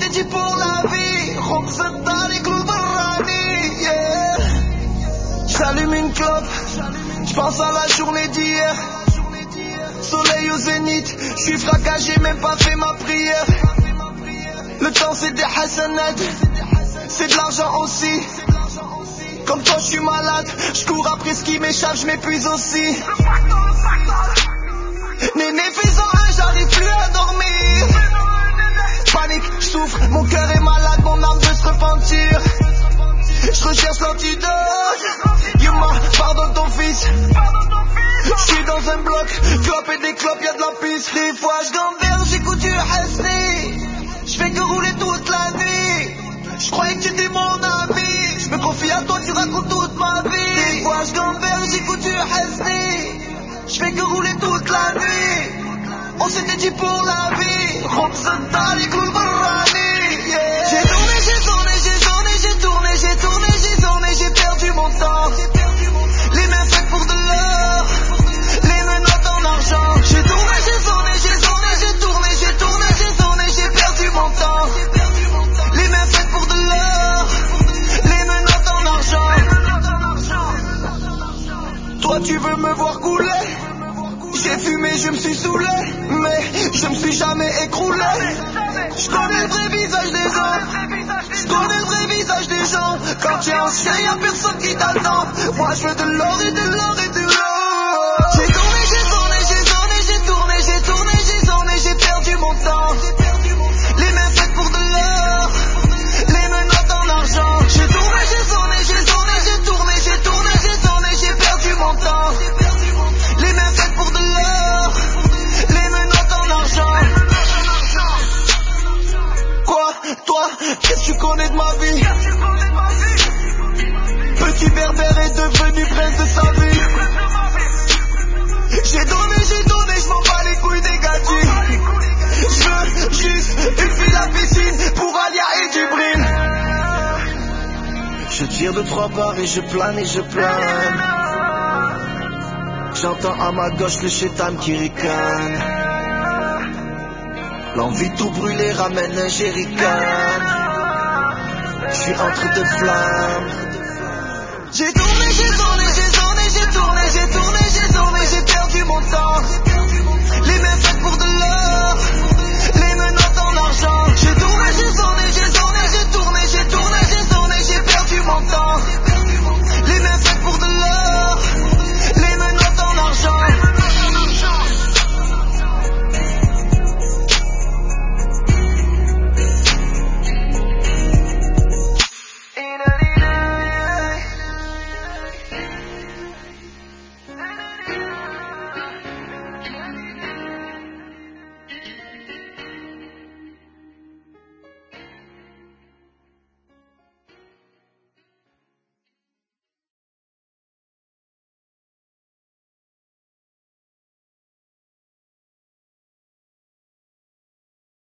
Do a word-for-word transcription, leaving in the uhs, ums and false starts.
dit pour la vie. Roxetta, les clous Barani, yeah. J'allume une clope, j'pense à la journée d'hier. Soleil au zénith, j'suis fracas, j'ai même pas fait ma prière. Le temps c'est des hassanats, c'est de l'argent aussi. Comme toi j'suis malade, j'cours après ce qui m'échappe, j'm'épuise aussi. Néné fais-en un, j'arrive plus à dormir. Panique, j'souffre, mon cœur est malade, mon âme veut se repentir. J'recherche l'antidote, Yuma, pardonne ton fils. J'suis dans un bloc, clope et des clopes, y'a de la piste. Des fois j'gamberge, j'écoute du Hasni. J'fais que rouler toute la nuit. J'croyais que t'étais mon ami. J'me confie à toi, tu racontes toute ma vie. Des fois j'gamberge, j'écoute du Hasni. J'fais que rouler toute la nuit. On s'était dit pour la vie. Roxetta, les clous Barani, yeah. J'ai tourné, j'ai tourné, j'ai tourné, j'ai tourné, j'ai tourné, j'ai tourné, j'ai perdu mon temps. Les mains faites pour de l'or, les menottes en argent. J'ai tourné, j'ai tourné, j'ai tourné, j'ai tourné, j'ai tourné, j'ai tourné, j'ai perdu mon temps. Les mains faites pour de l'or, les menottes en argent. Toi tu veux me voir couler. J'ai fumé, je me suis saoulé, mais je me suis jamais écroulé. Je connais le vrai visage des gens, je connais le vrai visage des gens. Quand t'es un chien, y'a personne qui t'attend. Moi je veux de l'or et de l'or et de l'or. J'ai tourné, j'ai tourné, j'ai tourné, j'ai tourné, j'ai tourné, j'ai tourné, j'ai perdu mon temps. Les mains faites pour de l'or, les menottes en argent. J'ai tourné, j'ai tourné, j'ai tourné, j'ai tourné, j'ai tourné, j'ai tourné, j'ai perdu mon temps. Les mains faites pour de l'or, les menottes en argent. Quoi, toi, qu'est-ce que tu connais de ma vie? Petit berbère est devenu prince de sa vie. J'ai donné, j'ai donné, j'm'en bats les couilles des gadgets. J'veux juste une fille à piscine pour Alia et Djibril. Je tire de trois barres et je plane et je plane. J'entends à ma gauche le chétan qui ricane. L'envie de tout brûler ramène un jerrycan. J'suis entre deux flammes. J'ai tourné, j'ai tourné, j'ai tourné, j'ai tourné, j'ai tourné, j'ai tourné, j'ai perdu mon temps.